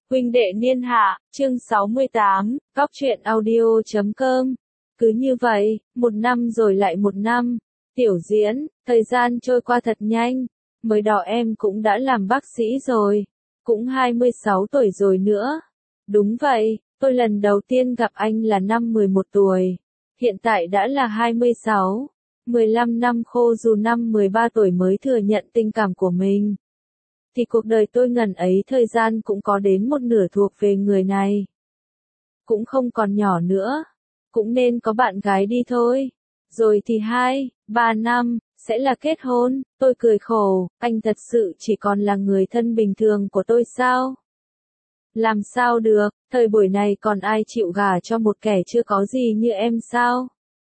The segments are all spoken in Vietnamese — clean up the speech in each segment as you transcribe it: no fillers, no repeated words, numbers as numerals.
Huynh đệ niên hạ, chương 68, góc truyện audio.com. Cứ như vậy, một năm rồi lại một năm. Tiểu Diễn, thời gian trôi qua thật nhanh. Mới đó em cũng đã làm bác sĩ rồi. Cũng 26 tuổi rồi nữa. Đúng vậy, tôi lần đầu tiên gặp anh là năm 11 tuổi. Hiện tại đã là 26. 15 năm khô dù năm 13 tuổi mới thừa nhận tình cảm của mình. Thì cuộc đời tôi ngần ấy thời gian cũng có đến một nửa thuộc về người này. Cũng không còn nhỏ nữa. Cũng nên có bạn gái đi thôi. Rồi thì 2, 3 năm, sẽ là kết hôn. Tôi cười khổ, anh thật sự chỉ còn là người thân bình thường của tôi sao? Làm sao được, thời buổi này còn ai chịu gả cho một kẻ chưa có gì như em sao?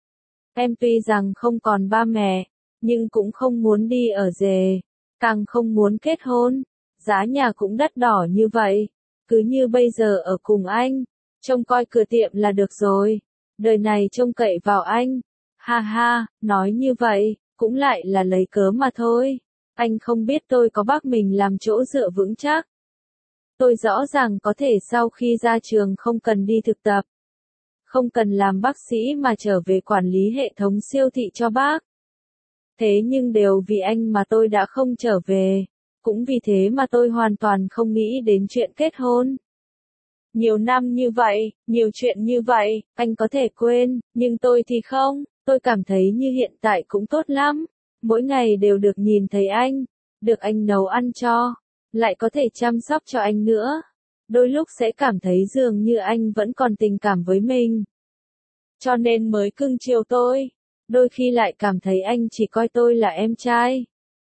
Em tuy rằng không còn ba mẹ, nhưng cũng không muốn đi ở rể, càng không muốn kết hôn. Giá nhà cũng đắt đỏ như vậy, cứ như bây giờ ở cùng anh, trông coi cửa tiệm là được rồi. Đời này trông cậy vào anh. Ha ha, nói như vậy, cũng lại là lấy cớ mà thôi. Anh không biết tôi có bác mình làm chỗ dựa vững chắc. Tôi rõ ràng có thể sau khi ra trường không cần đi thực tập, không cần làm bác sĩ mà trở về quản lý hệ thống siêu thị cho bác. Thế nhưng đều vì anh mà tôi đã không trở về. Cũng vì thế mà tôi hoàn toàn không nghĩ đến chuyện kết hôn. Nhiều năm như vậy, nhiều chuyện như vậy, anh có thể quên, nhưng tôi thì không. Tôi cảm thấy như hiện tại cũng tốt lắm. Mỗi ngày đều được nhìn thấy anh, được anh nấu ăn cho, lại có thể chăm sóc cho anh nữa. Đôi lúc sẽ cảm thấy dường như anh vẫn còn tình cảm với mình, cho nên mới cưng chiều tôi. Đôi khi lại cảm thấy anh chỉ coi tôi là em trai.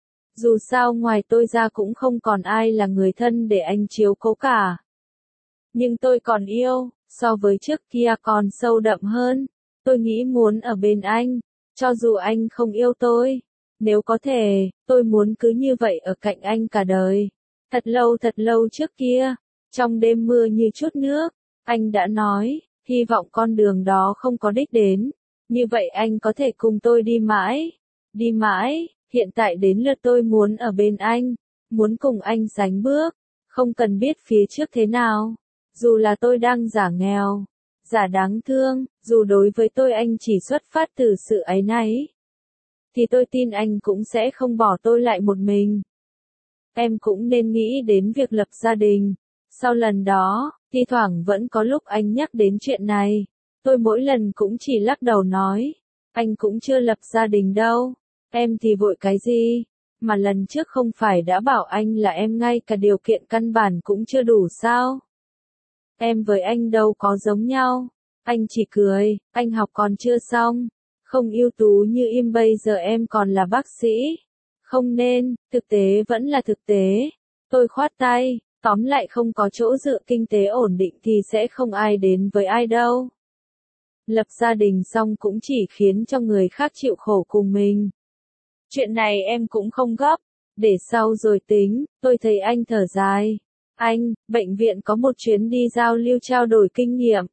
Dù sao ngoài tôi ra cũng không còn ai là người thân để anh chiếu cố cả. Nhưng tôi còn yêu, so với trước kia còn sâu đậm hơn. Tôi nghĩ muốn ở bên anh, cho dù anh không yêu tôi. Nếu có thể, tôi muốn cứ như vậy ở cạnh anh cả đời. Thật lâu trước kia, trong đêm mưa như chút nước, anh đã nói, hy vọng con đường đó không có đích đến. Như vậy anh có thể cùng tôi đi mãi. Đi mãi, hiện tại đến lượt tôi muốn ở bên anh. Muốn cùng anh sánh bước, không cần biết phía trước thế nào. Dù là tôi đang giả nghèo, giả đáng thương, dù đối với tôi anh chỉ xuất phát từ sự áy náy, thì tôi tin anh cũng sẽ không bỏ tôi lại một mình. Em cũng nên nghĩ đến việc lập gia đình. Sau lần đó, thi thoảng vẫn có lúc anh nhắc đến chuyện này. Tôi mỗi lần cũng chỉ lắc đầu nói, anh cũng chưa lập gia đình đâu. Em thì vội cái gì? Mà lần trước không phải đã bảo anh là em ngay cả điều kiện căn bản cũng chưa đủ sao? Em với anh đâu có giống nhau. Anh chỉ cười, anh học còn chưa xong. Không ưu tú như im bây giờ em còn là bác sĩ. Không nên, thực tế vẫn là thực tế. Tôi khoát tay, tóm lại không có chỗ dựa kinh tế ổn định thì sẽ không ai đến với ai đâu. Lập gia đình xong cũng chỉ khiến cho người khác chịu khổ cùng mình. Chuyện này em cũng không gấp, để sau rồi tính. Tôi thấy anh thở dài. Anh, bệnh viện có một chuyến đi giao lưu trao đổi kinh nghiệm.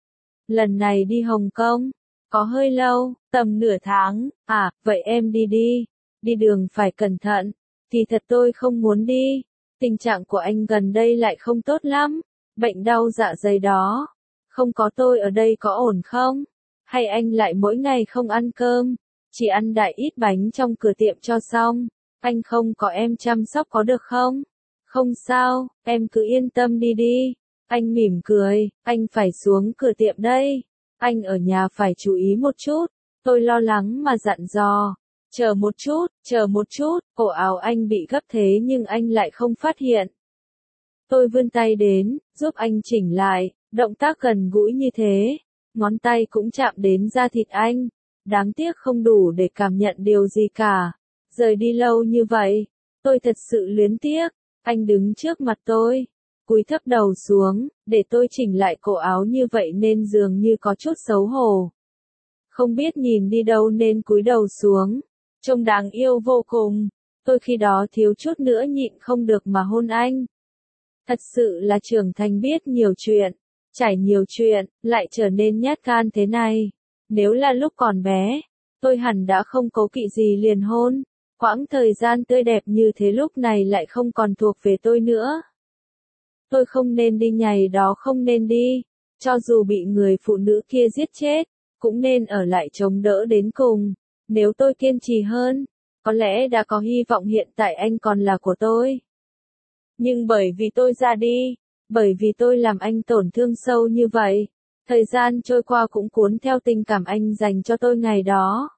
Lần này đi Hồng Kông, có hơi lâu, tầm nửa tháng. À, vậy em đi đi. Đi đường phải cẩn thận. Thì thật tôi không muốn đi. Tình trạng của anh gần đây lại không tốt lắm. Bệnh đau dạ dày đó. Không có tôi ở đây có ổn không? Hay anh lại mỗi ngày không ăn cơm, chỉ ăn đại ít bánh trong cửa tiệm cho xong? Anh không có em chăm sóc có được không? Không sao, em cứ yên tâm đi đi. Anh mỉm cười, anh phải xuống cửa tiệm đây. Anh ở nhà phải chú ý một chút. Tôi lo lắng mà dặn dò. Chờ một chút, cổ áo anh bị gấp thế nhưng anh lại không phát hiện. Tôi vươn tay đến, giúp anh chỉnh lại, động tác gần gũi như thế. Ngón tay cũng chạm đến da thịt anh. Đáng tiếc không đủ để cảm nhận điều gì cả. Rời đi lâu như vậy, tôi thật sự luyến tiếc. Anh đứng trước mặt tôi, cúi thấp đầu xuống, để tôi chỉnh lại cổ áo như vậy nên dường như có chút xấu hổ. Không biết nhìn đi đâu nên cúi đầu xuống, trông đáng yêu vô cùng. Tôi khi đó thiếu chút nữa nhịn không được mà hôn anh. Thật sự là trưởng thành biết nhiều chuyện, trải nhiều chuyện, lại trở nên nhát gan thế này. Nếu là lúc còn bé, tôi hẳn đã không cố kỵ gì liền hôn. Quãng thời gian tươi đẹp như thế lúc này lại không còn thuộc về tôi nữa. Tôi không nên đi ngày đó, không nên đi. Cho dù bị người phụ nữ kia giết chết, cũng nên ở lại chống đỡ đến cùng. Nếu tôi kiên trì hơn, có lẽ đã có hy vọng hiện tại anh còn là của tôi. Nhưng bởi vì tôi ra đi, bởi vì tôi làm anh tổn thương sâu như vậy, thời gian trôi qua cũng cuốn theo tình cảm anh dành cho tôi ngày đó.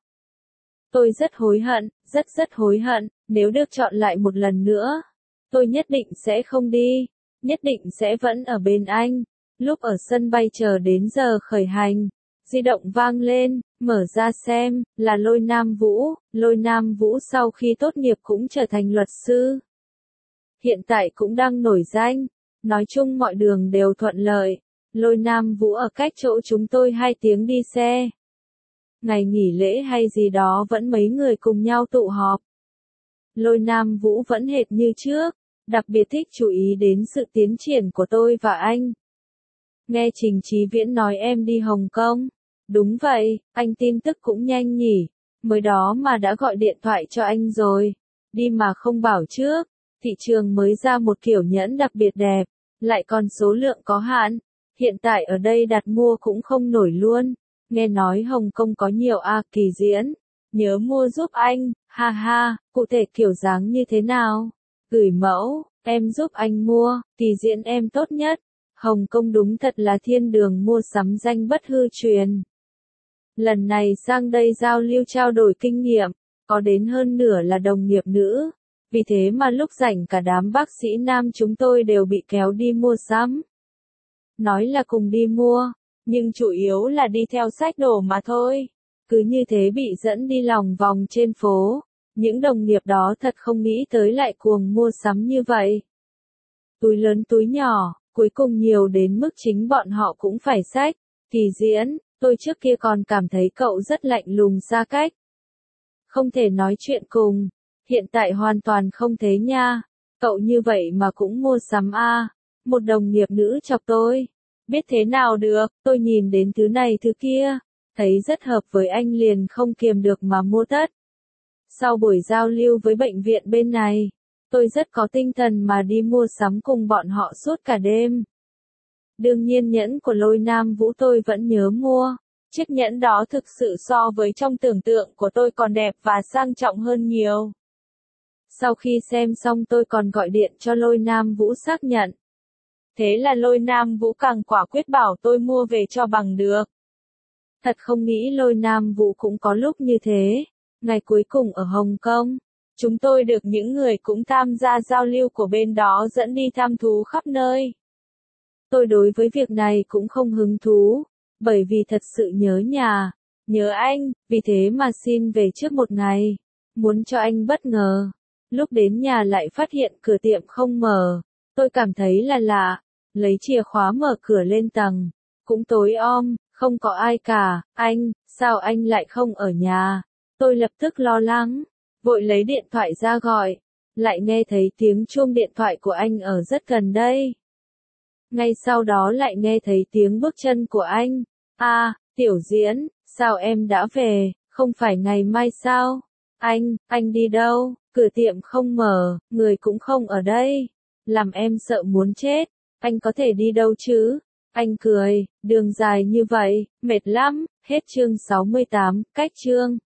Tôi rất hối hận, rất hối hận, nếu được chọn lại một lần nữa, tôi nhất định sẽ không đi, nhất định sẽ vẫn ở bên anh. Lúc ở sân bay chờ đến giờ khởi hành, di động vang lên, mở ra xem, là Lôi Nam Vũ. Lôi Nam Vũ sau khi tốt nghiệp cũng trở thành luật sư. Hiện tại cũng đang nổi danh, nói chung mọi đường đều thuận lợi. Lôi Nam Vũ ở cách chỗ chúng tôi 2 tiếng đi xe. Ngày nghỉ lễ hay gì đó vẫn mấy người cùng nhau tụ họp. Lôi Nam Vũ vẫn hệt như trước, đặc biệt thích chú ý đến sự tiến triển của tôi và anh. Nghe Trình Chí Viễn nói em đi Hồng Kông. Đúng vậy, anh tin tức cũng nhanh nhỉ, mới đó mà đã gọi điện thoại cho anh rồi. Đi mà không bảo trước, thị trường mới ra một kiểu nhẫn đặc biệt đẹp, lại còn số lượng có hạn. Hiện tại ở đây đặt mua cũng không nổi luôn. Nghe nói Hồng Kông có nhiều Kỳ Diễn. Nhớ mua giúp anh, ha ha, cụ thể kiểu dáng như thế nào? Gửi mẫu, em giúp anh mua, Kỳ Diễn em tốt nhất. Hồng Kông đúng thật là thiên đường mua sắm danh bất hư truyền. Lần này sang đây giao lưu trao đổi kinh nghiệm, có đến hơn nửa là đồng nghiệp nữ. Vì thế mà lúc rảnh cả đám bác sĩ nam chúng tôi đều bị kéo đi mua sắm. Nói là cùng đi mua, nhưng chủ yếu là đi theo xách đồ mà thôi. Cứ như thế bị dẫn đi lòng vòng trên phố. Những đồng nghiệp đó thật không nghĩ tới lại cuồng mua sắm như vậy. Túi lớn túi nhỏ, cuối cùng nhiều đến mức chính bọn họ cũng phải xách. Kỳ Diễn, tôi trước kia còn cảm thấy cậu rất lạnh lùng xa cách. Không thể nói chuyện cùng. Hiện tại hoàn toàn không thế nha. Cậu như vậy mà cũng mua sắm Một đồng nghiệp nữ chọc tôi. Biết thế nào được, tôi nhìn đến thứ này thứ kia. Thấy rất hợp với anh liền không kiềm được mà mua tất. Sau buổi giao lưu với bệnh viện bên này, tôi rất có tinh thần mà đi mua sắm cùng bọn họ suốt cả đêm. Đương nhiên nhẫn của Lôi Nam Vũ tôi vẫn nhớ mua. Chiếc nhẫn đó thực sự so với trong tưởng tượng của tôi còn đẹp và sang trọng hơn nhiều. Sau khi xem xong tôi còn gọi điện cho Lôi Nam Vũ xác nhận. Thế là Lôi Nam Vũ càng quả quyết bảo tôi mua về cho bằng được. Thật không nghĩ Lôi Nam Vũ cũng có lúc như thế. Ngày cuối cùng ở Hồng Kông, chúng tôi được những người cũng tham gia giao lưu của bên đó dẫn đi thăm thú khắp nơi. Tôi đối với việc này cũng không hứng thú, bởi vì thật sự nhớ nhà, nhớ anh, vì thế mà xin về trước một ngày, muốn cho anh bất ngờ. Lúc đến nhà lại phát hiện cửa tiệm không mở, tôi cảm thấy là lạ, lấy chìa khóa mở cửa lên tầng, cũng tối om, không có ai cả. Anh, sao anh lại không ở nhà? Tôi lập tức lo lắng, vội lấy điện thoại ra gọi, lại nghe thấy tiếng chuông điện thoại của anh ở rất gần đây. Ngay sau đó lại nghe thấy tiếng bước chân của anh. Tiểu Diễn, sao em đã về, không phải ngày mai sao? Anh đi đâu? Cửa tiệm không mở, người cũng không ở đây. Làm em sợ muốn chết. Anh có thể đi đâu chứ? Anh cười, đường dài như vậy, mệt lắm. Hết chương 68, cách chương.